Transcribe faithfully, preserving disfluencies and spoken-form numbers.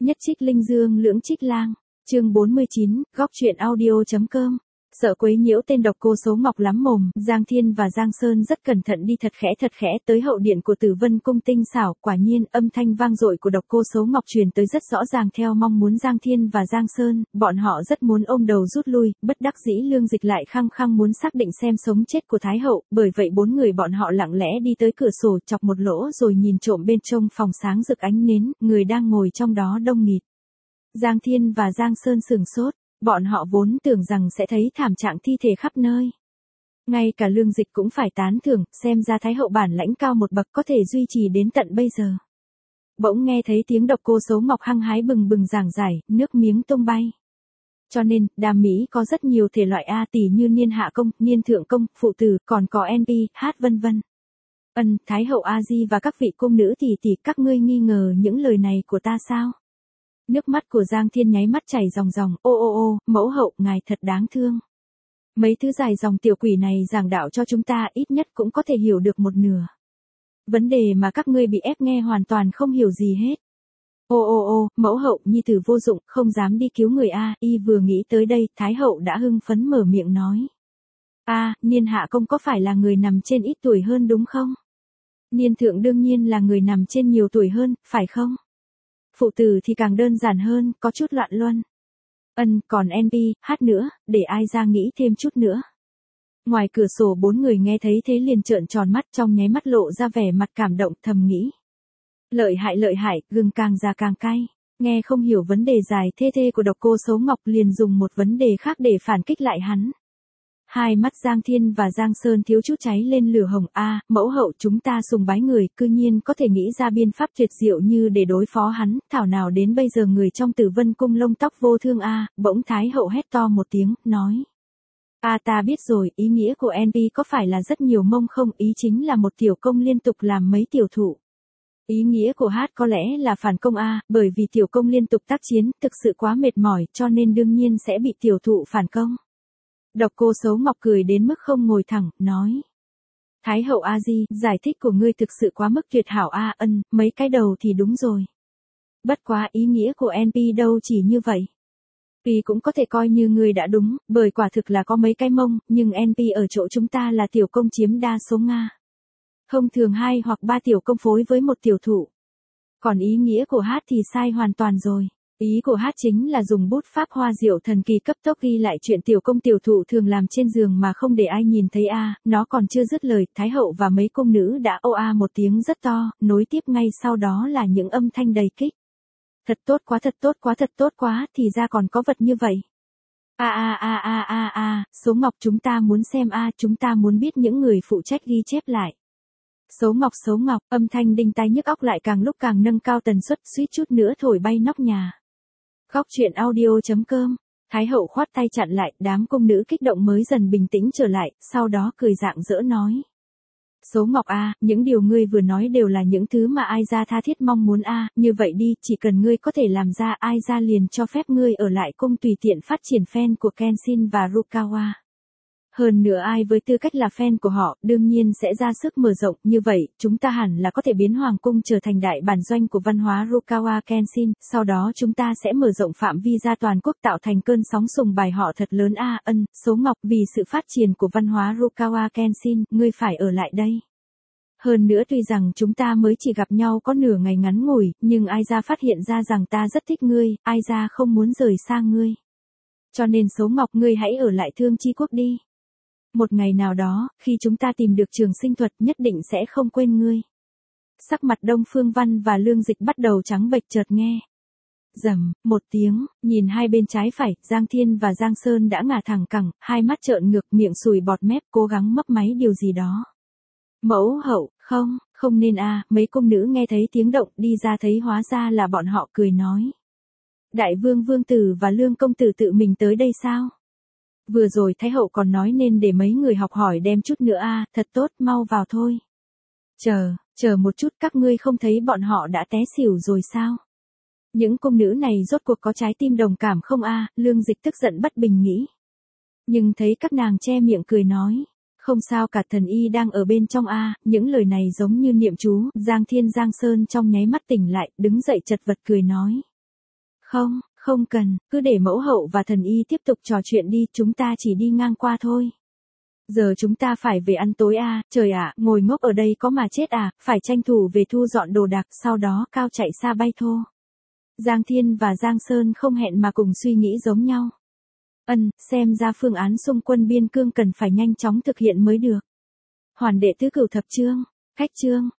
Nhất trích linh dương lưỡng trích lang. Chương bốn mươi chín, góc truyện audio.com. Sợ quấy nhiễu tên độc cô Số Ngọc lắm mồm, Giang Thiên và Giang Sơn rất cẩn thận đi thật khẽ thật khẽ tới hậu điện của Tử Vân cung tinh xảo, quả nhiên âm thanh vang dội của độc cô Số Ngọc truyền tới rất rõ ràng theo mong muốn Giang Thiên và Giang Sơn, bọn họ rất muốn ôm đầu rút lui, bất đắc dĩ Lương Dịch lại khăng khăng muốn xác định xem sống chết của Thái hậu, bởi vậy bốn người bọn họ lặng lẽ đi tới cửa sổ chọc một lỗ rồi nhìn trộm bên trong phòng sáng rực ánh nến, người đang ngồi trong đó đông nghịt. Giang Thiên và Giang Sơn sửng sốt. Bọn họ vốn tưởng rằng sẽ thấy thảm trạng thi thể khắp nơi. Ngay cả Lương Dịch cũng phải tán thưởng, xem ra Thái hậu bản lãnh cao một bậc có thể duy trì đến tận bây giờ. Bỗng nghe thấy tiếng độc cô Số Ngọc hăng hái bừng bừng giảng giải, nước miếng tung bay. Cho nên, đàm mỹ có rất nhiều thể loại A tỷ như niên hạ công, niên thượng công, phụ tử, còn có en pê, hát vân vân. Ân, Thái hậu A Di và các vị cung nữ tỷ tỷ, các ngươi nghi ngờ những lời này của ta sao? Nước mắt của Giang Thiên nháy mắt chảy ròng ròng, ô ô ô, mẫu hậu, ngài thật đáng thương. Mấy thứ dài dòng tiểu quỷ này giảng đạo cho chúng ta ít nhất cũng có thể hiểu được một nửa. Vấn đề mà các ngươi bị ép nghe hoàn toàn không hiểu gì hết. Ô ô ô, mẫu hậu, nhi tử vô dụng, không dám đi cứu người A, y vừa nghĩ tới đây, Thái hậu đã hưng phấn mở miệng nói. A, niên hạ công có phải là người nằm trên ít tuổi hơn đúng không? Niên thượng đương nhiên là người nằm trên nhiều tuổi hơn, phải không? Phụ tử thì càng đơn giản hơn, có chút loạn luân. Ân, còn en pê, hát nữa, để ai ra nghĩ thêm chút nữa. Ngoài cửa sổ bốn người nghe thấy thế liền trợn tròn mắt trong nháy mắt lộ ra vẻ mặt cảm động thầm nghĩ. Lợi hại lợi hại, gừng càng già càng cay. Nghe không hiểu vấn đề dài thê thê của độc cô Số Ngọc liền dùng một vấn đề khác để phản kích lại hắn. Hai mắt Giang Thiên và Giang Sơn thiếu chút cháy lên lửa hồng. A, mẫu hậu, chúng ta sùng bái người, cư nhiên có thể nghĩ ra biên pháp tuyệt diệu như để đối phó hắn, thảo nào đến bây giờ người trong Tử Vân cung lông tóc vô thương. A, bỗng Thái hậu hét to một tiếng, nói. A, ta biết rồi, ý nghĩa của en pê có phải là rất nhiều mông không, ý chính là một tiểu công liên tục làm mấy tiểu thụ. Ý nghĩa của hát có lẽ là phản công A, bởi vì tiểu công liên tục tác chiến, thực sự quá mệt mỏi, cho nên đương nhiên sẽ bị tiểu thụ phản công. Độc cô Số Ngọc cười đến mức không ngồi thẳng, nói. Thái hậu A Di, giải thích của ngươi thực sự quá mức tuyệt hảo A, ân, mấy cái đầu thì đúng rồi. Bất quá ý nghĩa của en pê đâu chỉ như vậy. Vì cũng có thể coi như ngươi đã đúng, bởi quả thực là có mấy cái mông, nhưng en pê ở chỗ chúng ta là tiểu công chiếm đa số Nga. Thông thường hai hoặc ba tiểu công phối với một tiểu thụ. Còn ý nghĩa của hát thì sai hoàn toàn rồi. Ý của hát chính là dùng bút pháp hoa diệu thần kỳ cấp tốc ghi lại chuyện tiểu công tiểu thụ thường làm trên giường mà không để ai nhìn thấy. A, nó còn chưa dứt lời, Thái hậu và mấy cung nữ đã ô a một tiếng rất to, nối tiếp ngay sau đó là những âm thanh đầy kích. Thật tốt quá, thật tốt quá, thật tốt quá, thì ra còn có vật như vậy. A a a a a a, Số Ngọc, chúng ta muốn xem A, chúng ta muốn biết những người phụ trách ghi chép lại. Số Ngọc, Số Ngọc, âm thanh đinh tai nhức óc lại càng lúc càng nâng cao tần suất, suýt chút nữa thổi bay nóc nhà. Góc truyện audio.com. Thái hậu khoát tay chặn lại, đám cung nữ kích động mới dần bình tĩnh trở lại, sau đó cười rạng rỡ nói. Số Ngọc A, những điều ngươi vừa nói đều là những thứ mà ai ra tha thiết mong muốn A, như vậy đi, chỉ cần ngươi có thể làm ra, ai ra liền cho phép ngươi ở lại cung tùy tiện phát triển fan của Kenshin và Rukawa. Hơn nữa ai với tư cách là fan của họ, đương nhiên sẽ ra sức mở rộng, như vậy, chúng ta hẳn là có thể biến Hoàng cung trở thành đại bản doanh của văn hóa Rukawa Kenshin, sau đó chúng ta sẽ mở rộng phạm vi ra toàn quốc tạo thành cơn sóng sùng bài họ thật lớn. A, ân, Số Ngọc, vì sự phát triển của văn hóa Rukawa Kenshin, ngươi phải ở lại đây. Hơn nữa tuy rằng chúng ta mới chỉ gặp nhau có nửa ngày ngắn ngủi, nhưng ai ra phát hiện ra rằng ta rất thích ngươi, ai ra không muốn rời xa ngươi. Cho nên Số Ngọc, ngươi hãy ở lại Thương Chi Quốc đi. Một ngày nào đó, khi chúng ta tìm được trường sinh thuật nhất định sẽ không quên ngươi. Sắc mặt Đông Phương Văn và Lương Dịch bắt đầu trắng bệch chợt nghe. Rầm, một tiếng, nhìn hai bên trái phải, Giang Thiên và Giang Sơn đã ngả thẳng cẳng, hai mắt trợn ngược, miệng sùi bọt mép, cố gắng mấp máy điều gì đó. Mẫu hậu, không, không nên a, mấy cung nữ nghe thấy tiếng động đi ra thấy hóa ra là bọn họ cười nói. Đại vương vương tử và Lương công tử tự mình tới đây sao? Vừa rồi Thái hậu còn nói nên để mấy người học hỏi đem chút nữa a, thật tốt, mau vào thôi. Chờ, chờ một chút, các ngươi không thấy bọn họ đã té xỉu rồi sao? Những cung nữ này rốt cuộc có trái tim đồng cảm không a? Lương Dịch tức giận bất bình nghĩ. Nhưng thấy các nàng che miệng cười nói. Không sao cả, thần y đang ở bên trong a. Những lời này giống như niệm chú. Giang Thiên Giang Sơn trong nháy mắt tỉnh lại, đứng dậy chật vật cười nói. Không, không cần, cứ để mẫu hậu và thần y tiếp tục trò chuyện đi, chúng ta chỉ đi ngang qua thôi. Giờ chúng ta phải về ăn tối à, trời ạ, ngồi ngốc ở đây có mà chết à, phải tranh thủ về thu dọn đồ đạc, sau đó cao chạy xa bay thô. Giang Thiên và Giang Sơn không hẹn mà cùng suy nghĩ giống nhau. Ân, xem ra phương án xung quân biên cương cần phải nhanh chóng thực hiện mới được. Hoàn đệ tứ cửu thập chương, khách chương,